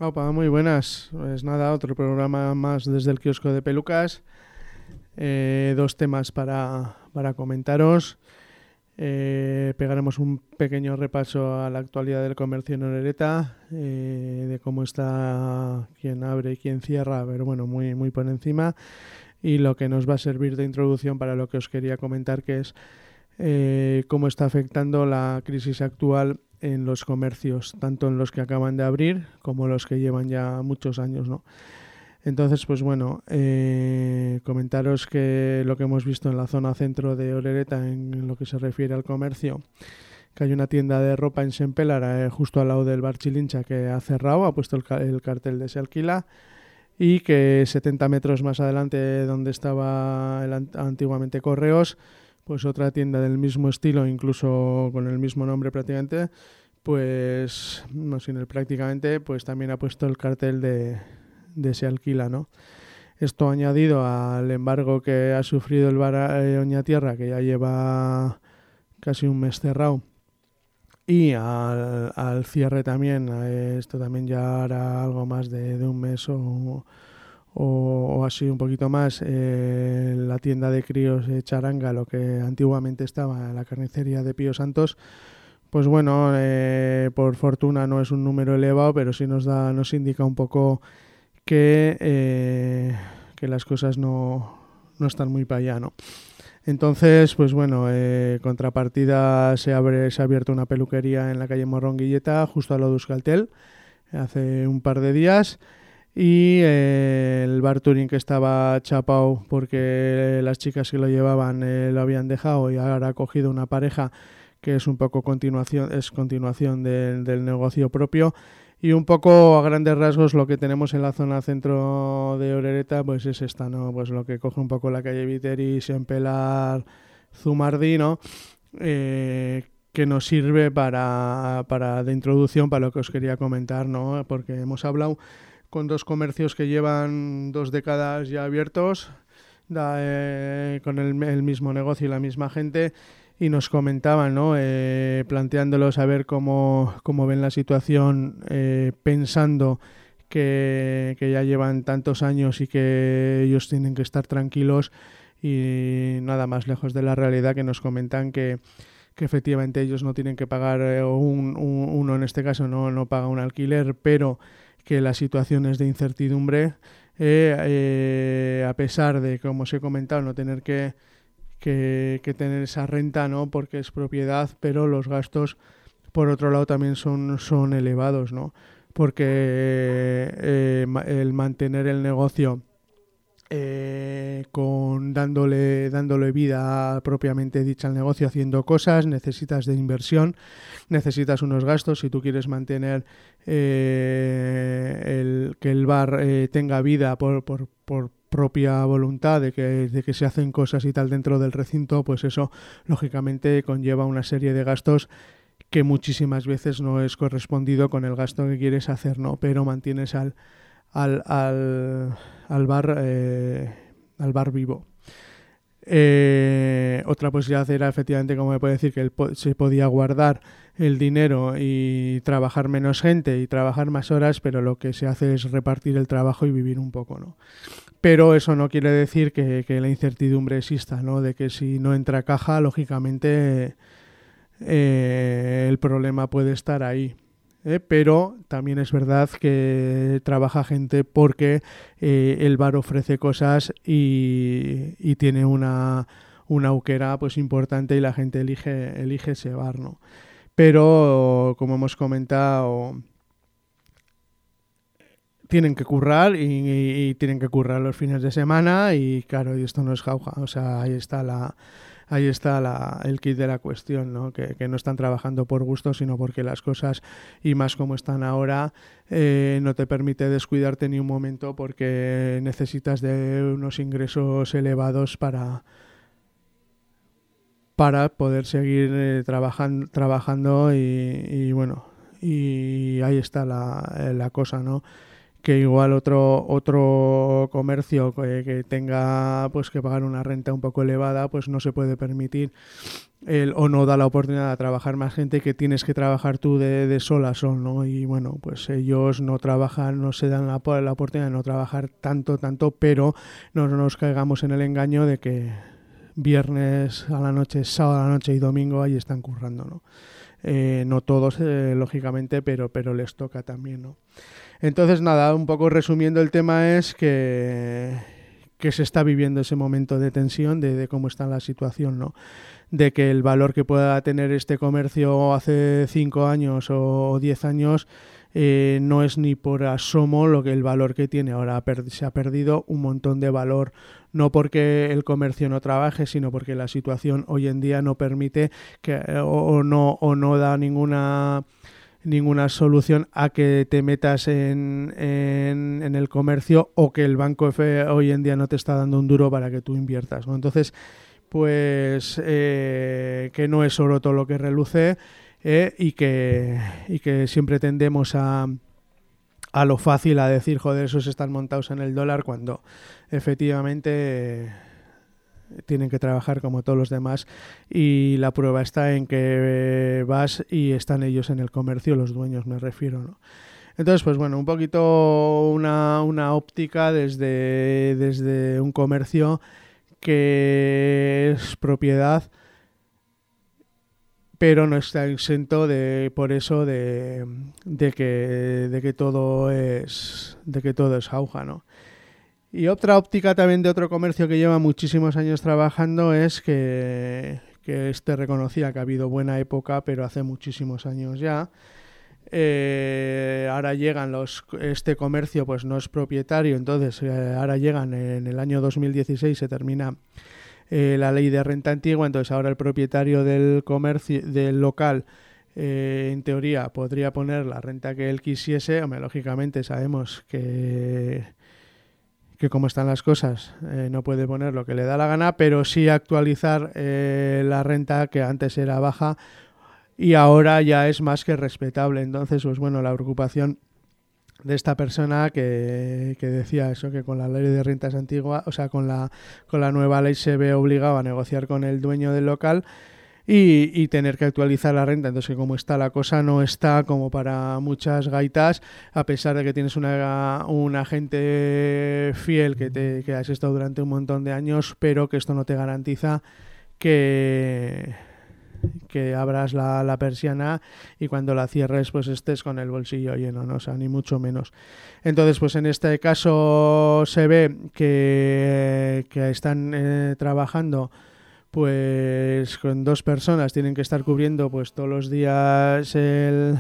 Opa, muy buenas. Pues nada, otro programa más desde el kiosco de pelucas. Dos temas para comentaros. Pegaremos un pequeño repaso a la actualidad del comercio en Orereta, de cómo está, quién abre y quién cierra, pero bueno, muy por encima. Y lo que nos va a servir de introducción para lo que os quería comentar, que es cómo está afectando la crisis actual en los comercios, tanto en los que acaban de abrir como los que llevan ya muchos años, ¿no? Entonces, pues bueno, comentaros que lo que hemos visto en la zona centro de Orereta en lo que se refiere al comercio, que hay una tienda de ropa en Sempelar, justo al lado del bar Chilincha, que ha cerrado, ha puesto el cartel de se alquila, y que 70 metros más adelante, donde estaba antiguamente Correos, pues otra tienda del mismo estilo, incluso con el mismo nombre prácticamente, pues no sin el prácticamente, pues también ha puesto el cartel de se alquila, ¿no? Esto añadido al embargo que ha sufrido el bar Oñatierra, que ya lleva casi un mes cerrado, y al cierre también, esto también ya hará algo más de un mes o así un poquito más, la tienda de críos de Charanga, lo que antiguamente estaba en la carnicería de Pío Santos, pues bueno, por fortuna no es un número elevado, pero sí nos indica un poco que las cosas no están muy para allá, ¿no? Entonces, pues bueno, contrapartida se ha abierto una peluquería en la calle Morronguilleta, justo al lado de Euskaltel, hace un par de días. Y el bar Turing, que estaba chapao porque las chicas que lo llevaban lo habían dejado, y ahora ha cogido una pareja que es un poco continuación del negocio propio. Y un poco a grandes rasgos lo que tenemos en la zona centro de Orereta pues es esta, ¿no? Pues lo que coge un poco la calle Viteri, Sempelar, Zumardí, ¿no? Que nos sirve de introducción para lo que os quería comentar, ¿no? Porque hemos hablado con dos comercios que llevan 2 décadas ya abiertos, con el mismo negocio y la misma gente, y nos comentaban, ¿no? Planteándolos a ver cómo ven la situación, pensando que ya llevan tantos años y que ellos tienen que estar tranquilos, y nada más lejos de la realidad, que nos comentan que efectivamente ellos no tienen que pagar, uno en este caso no paga un alquiler, pero que la situación es de incertidumbre, a pesar de, como os he comentado, no tener que tener esa renta, ¿no? Porque es propiedad, pero los gastos, por otro lado, también son elevados, ¿no? Porque el mantener el negocio, dándole vida propiamente dicha al negocio, haciendo cosas, necesitas de inversión, necesitas unos gastos. Si tú quieres mantener, que el bar tenga vida por propia voluntad de que se hacen cosas y tal dentro del recinto, pues eso lógicamente conlleva una serie de gastos que muchísimas veces no es correspondido con el gasto que quieres hacer, ¿no? Pero mantienes al, al, al bar, al bar vivo. Otra posibilidad era efectivamente, como me puede decir, que se podía guardar el dinero y trabajar menos gente y trabajar más horas, pero lo que se hace es repartir el trabajo y vivir un poco, ¿no? Pero eso no quiere decir que la incertidumbre exista, ¿no? De que si no entra caja, lógicamente, el problema puede estar ahí. Pero también es verdad que trabaja gente porque el bar ofrece cosas y tiene una auquera pues importante, y la gente elige ese bar, ¿no? Pero como hemos comentado, tienen que currar y tienen que currar los fines de semana, y claro, y esto no es jauja, o sea, ahí está el kit de la cuestión, ¿no? Que no están trabajando por gusto, sino porque las cosas, y más como están ahora, no te permite descuidarte ni un momento, porque necesitas de unos ingresos elevados para poder seguir trabajando y bueno, y ahí está la cosa, ¿no? que igual otro comercio que tenga pues que pagar una renta un poco elevada, pues no se puede permitir o no da la oportunidad de trabajar más gente, que tienes que trabajar tú de sol a sol, ¿no? Y bueno, pues ellos no trabajan, no se dan la oportunidad de no trabajar tanto, pero no nos caigamos en el engaño de que viernes a la noche, sábado a la noche y domingo ahí están currando, ¿no? No todos, lógicamente, pero les toca también, ¿no? Entonces, nada, un poco resumiendo el tema es que se está viviendo ese momento de tensión de cómo está la situación, ¿no? De que el valor que pueda tener este comercio hace 5 años o 10 años no es ni por asomo lo que el valor que tiene ahora. Se ha perdido un montón de valor, no porque el comercio no trabaje, sino porque la situación hoy en día no permite que o no da ninguna solución a que te metas en el comercio, o que el banco hoy en día no te está dando un duro para que tú inviertas, ¿no? Entonces, pues que no es oro todo lo que reluce, y que siempre tendemos a lo fácil, a decir, joder, esos están montados en el dólar, cuando efectivamente tienen que trabajar como todos los demás, y la prueba está en que vas y están ellos en el comercio, los dueños me refiero, ¿no? Entonces, pues bueno, un poquito una óptica desde un comercio que es propiedad, pero no está exento por eso de que todo es jauja, ¿no? Y otra óptica también de otro comercio que lleva muchísimos años trabajando es que reconocía que ha habido buena época, pero hace muchísimos años ya. Ahora llegan este comercio pues no es propietario, entonces ahora llegan en el año 2016, se termina la ley de renta antigua, entonces ahora el propietario del comercio, del local, en teoría podría poner la renta que él quisiese. Hombre, lógicamente sabemos que como están las cosas no puede poner lo que le da la gana, pero sí actualizar la renta, que antes era baja y ahora ya es más que respetable. Entonces, pues bueno, la preocupación de esta persona que decía eso, que con la ley de rentas antigua, o sea, con la nueva ley se ve obligado a negociar con el dueño del local y tener que actualizar la renta. Entonces, que como está la cosa, no está como para muchas gaitas, a pesar de que tienes un agente fiel que has estado durante un montón de años, pero que esto no te garantiza que abras la persiana y cuando la cierres pues estés con el bolsillo lleno, ¿no? O sea, ni mucho menos. Entonces, pues en este caso se ve que están trabajando pues con 2 personas, tienen que estar cubriendo pues todos los días el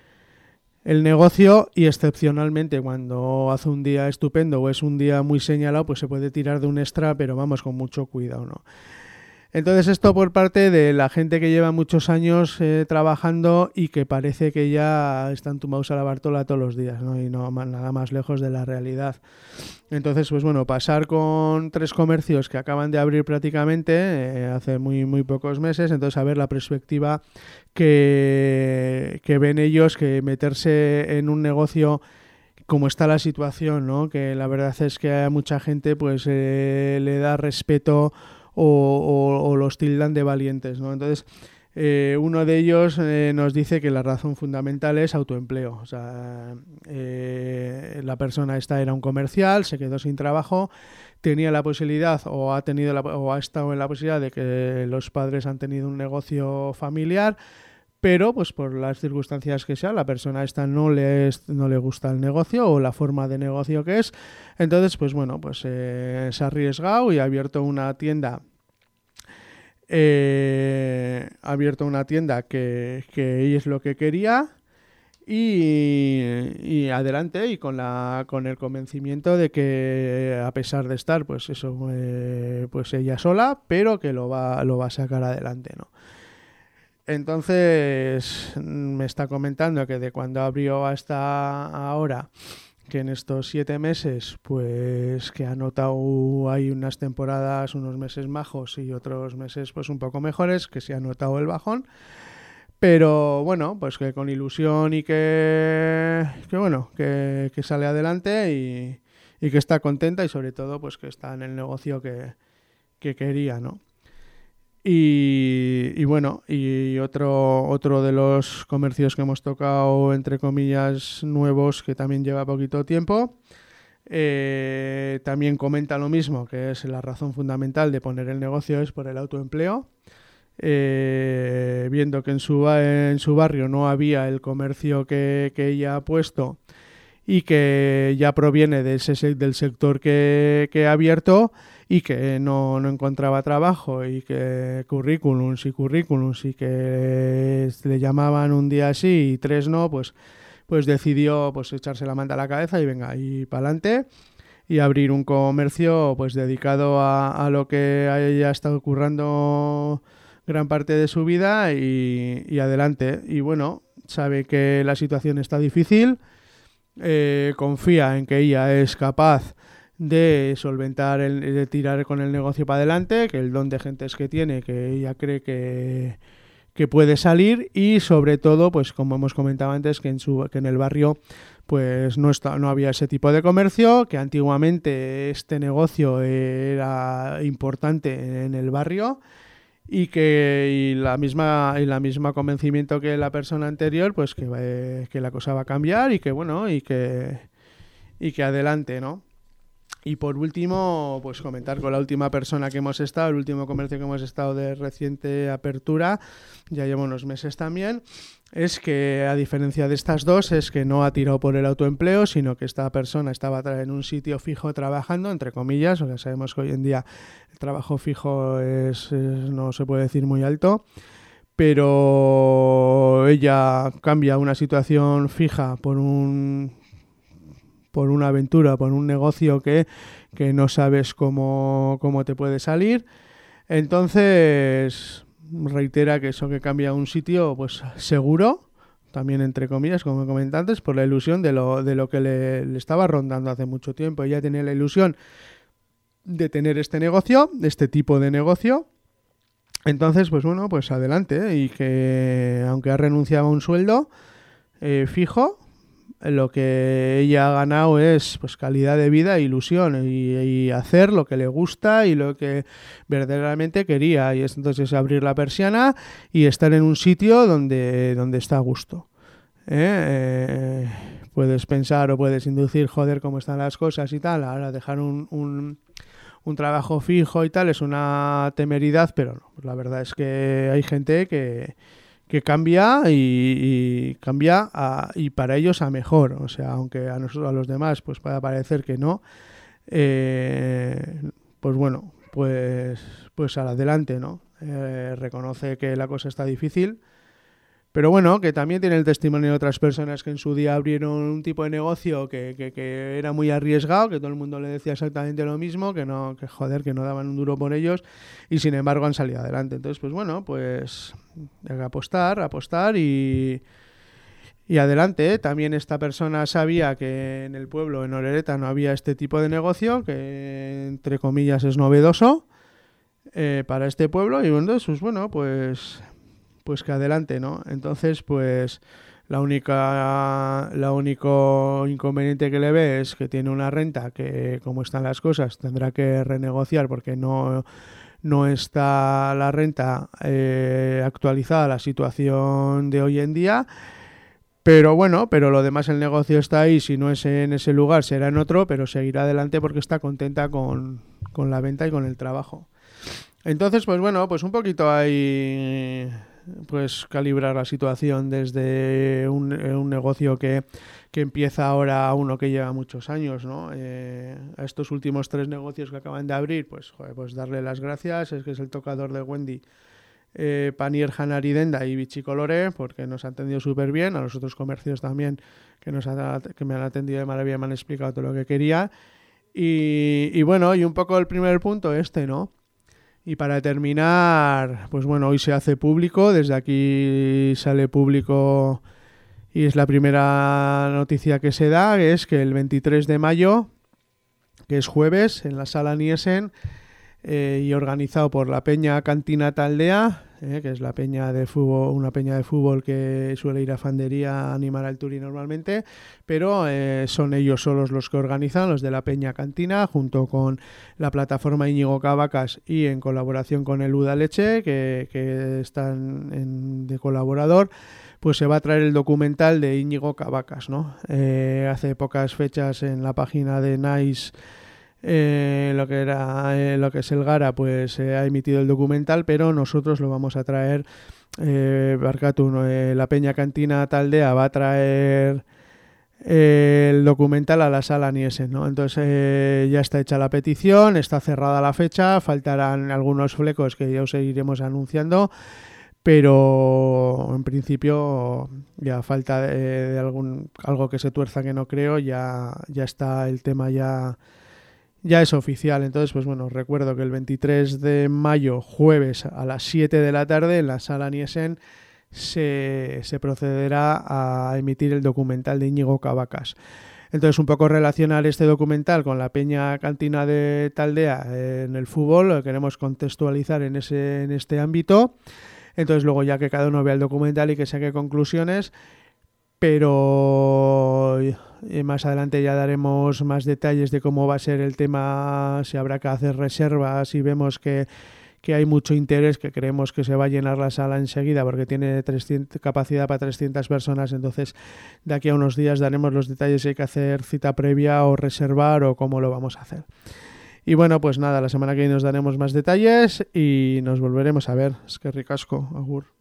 negocio, y excepcionalmente cuando hace un día estupendo o es un día muy señalado, pues se puede tirar de un extra, pero vamos, con mucho cuidado, ¿no? Entonces, esto por parte de la gente que lleva muchos años trabajando y que parece que ya están tumbados a la Bartola todos los días, ¿no? Y no nada más lejos de la realidad. Entonces, pues bueno, pasar con 3 comercios que acaban de abrir prácticamente hace muy, muy pocos meses, entonces a ver la perspectiva que ven ellos, que meterse en un negocio como está la situación, ¿no? Que la verdad es que a mucha gente pues le da respeto o los tildan de valientes, ¿no? Entonces, uno de ellos nos dice que la razón fundamental es autoempleo. O sea, la persona esta era un comercial, se quedó sin trabajo, tenía la posibilidad o ha estado en la posibilidad de que los padres han tenido un negocio familiar, pero pues por las circunstancias que sea, la persona esta no le gusta el negocio o la forma de negocio que es. Entonces, pues bueno, pues se ha arriesgado y ha abierto una tienda. Que ella es lo que quería, y adelante, y con el convencimiento de que, a pesar de estar pues eso pues ella sola, pero que lo va a sacar adelante, ¿no? Entonces me está comentando que de cuando abrió hasta ahora, que en estos 7 meses, pues que ha notado hay unas temporadas, unos meses majos y otros meses pues un poco mejores, que se ha notado el bajón, Pero bueno, pues que con ilusión y que sale adelante y que está contenta y sobre todo pues que está en el negocio que quería, ¿no? Y bueno, y otro de los comercios que hemos tocado, entre comillas, nuevos, que también lleva poquito tiempo, también comenta lo mismo, que es la razón fundamental de poner el negocio es por el autoempleo. Viendo que en su barrio no había el comercio que ella ha puesto y que ya proviene del sector que ha abierto y que no encontraba trabajo y que currículums y que le llamaban un día sí y 3 no, pues decidió pues echarse la manta a la cabeza y venga, y para adelante y abrir un comercio pues dedicado a lo que a ella ha estado currando gran parte de su vida y adelante. Y bueno, sabe que la situación está difícil, confía en que ella es capaz de solventar, de tirar con el negocio para adelante, que el don de gentes que tiene, que ella cree que puede salir y sobre todo, pues como hemos comentado antes, que en el barrio pues no había ese tipo de comercio, que antiguamente este negocio era importante en el barrio y la misma convencimiento que la persona anterior, pues que la cosa va a cambiar y que bueno y que adelante, ¿no? Y por último, pues comentar con la última persona que hemos estado, el último comercio que hemos estado de reciente apertura, ya lleva unos meses también, es que a diferencia de estas dos, es que no ha tirado por el autoempleo, sino que esta persona estaba en un sitio fijo trabajando, entre comillas, o sea, sabemos que hoy en día el trabajo fijo no se puede decir muy alto, pero ella cambia una situación fija por una aventura, por un negocio que no sabes cómo te puede salir. Entonces, reitera que eso que cambia un sitio, pues seguro, también entre comillas, como comenté antes, por la ilusión de lo que le estaba rondando hace mucho tiempo. Ella tenía la ilusión de tener este negocio, de este tipo de negocio. Entonces, pues bueno, pues adelante. Y que aunque ha renunciado a un sueldo fijo, lo que ella ha ganado es pues calidad de vida e ilusión y hacer lo que le gusta y lo que verdaderamente quería, y entonces abrir la persiana y estar en un sitio donde está a gusto. Puedes pensar o puedes inducir, joder, cómo están las cosas y tal, ahora dejar un trabajo fijo y tal es una temeridad, pero no, pues la verdad es que hay gente que cambia y cambia y para ellos a mejor, o sea, aunque a nosotros, a los demás, pues pueda parecer que no, pues bueno, pues al adelante, ¿no? Reconoce que la cosa está difícil, pero bueno, que también tiene el testimonio de otras personas que en su día abrieron un tipo de negocio que era muy arriesgado, que todo el mundo le decía exactamente lo mismo, que no daban un duro por ellos y sin embargo han salido adelante. Entonces, pues bueno, pues hay que apostar y adelante. También esta persona sabía que en el pueblo, en Orereta, no había este tipo de negocio, que entre comillas es novedoso para este pueblo y entonces, pues bueno, pues que adelante, ¿no? Entonces, pues lo único inconveniente que le ve es que tiene una renta que, como están las cosas, tendrá que renegociar porque no está la renta actualizada a la situación de hoy en día. Pero bueno, lo demás, el negocio está ahí, si no es en ese lugar será en otro, pero seguirá adelante porque está contenta con la venta y con el trabajo. Entonces, pues bueno, pues un poquito hay pues calibrar la situación desde un negocio que empieza ahora a uno que lleva muchos años, ¿no? A estos últimos 3 negocios que acaban de abrir, pues darle las gracias, es que es el tocador de Wendy, Panier Janaridenda y Bichicolore, porque nos han atendido súper bien, a los otros comercios también que me han atendido de maravilla, me han explicado todo lo que quería y bueno, y un poco el primer punto ¿no? Y para terminar, pues bueno, hoy se hace público, desde aquí sale público y es la primera noticia que se da, que es que el 23 de mayo, que es jueves, en la Sala Niesen, y organizado por la Peña Cantina Taldea, que es la peña de fútbol, una peña de fútbol que suele ir a Fandería a animar al Turi normalmente, pero son ellos solos los que organizan, los de la Peña Cantina, junto con la plataforma Íñigo Cavacas y en colaboración con el Uda Leche, que están de colaborador. Pues se va a traer el documental de Íñigo Cavacas, ¿no? Hace pocas fechas en la página de Nice, lo que es el Gara, pues ha emitido el documental, pero nosotros lo vamos a traer. Barkatu, la Peña Cantina Taldea va a traer el documental a la Sala Niesen, ¿no? Entonces ya está hecha la petición, está cerrada la fecha, faltarán algunos flecos que ya os iremos anunciando, pero en principio ya falta de algo que se tuerza, que no creo, ya está el tema, ya es oficial. Entonces, pues bueno, os recuerdo que el 23 de mayo, jueves a las 7 de la tarde, en la Sala Niesen se procederá a emitir el documental de Íñigo Cavacas. Entonces, un poco relacionar este documental con la Peña Cantina de Taldea en el fútbol, lo queremos contextualizar en este ámbito. Entonces, luego ya que cada uno vea el documental y que saque conclusiones, pero más adelante ya daremos más detalles de cómo va a ser el tema, si habrá que hacer reservas, y vemos que hay mucho interés, que creemos que se va a llenar la sala enseguida porque tiene capacidad para 300 personas. Entonces, de aquí a unos días daremos los detalles si hay que hacer cita previa o reservar o cómo lo vamos a hacer. Y bueno, pues nada, la semana que viene nos daremos más detalles y nos volveremos a ver. Es que ricasco, agur.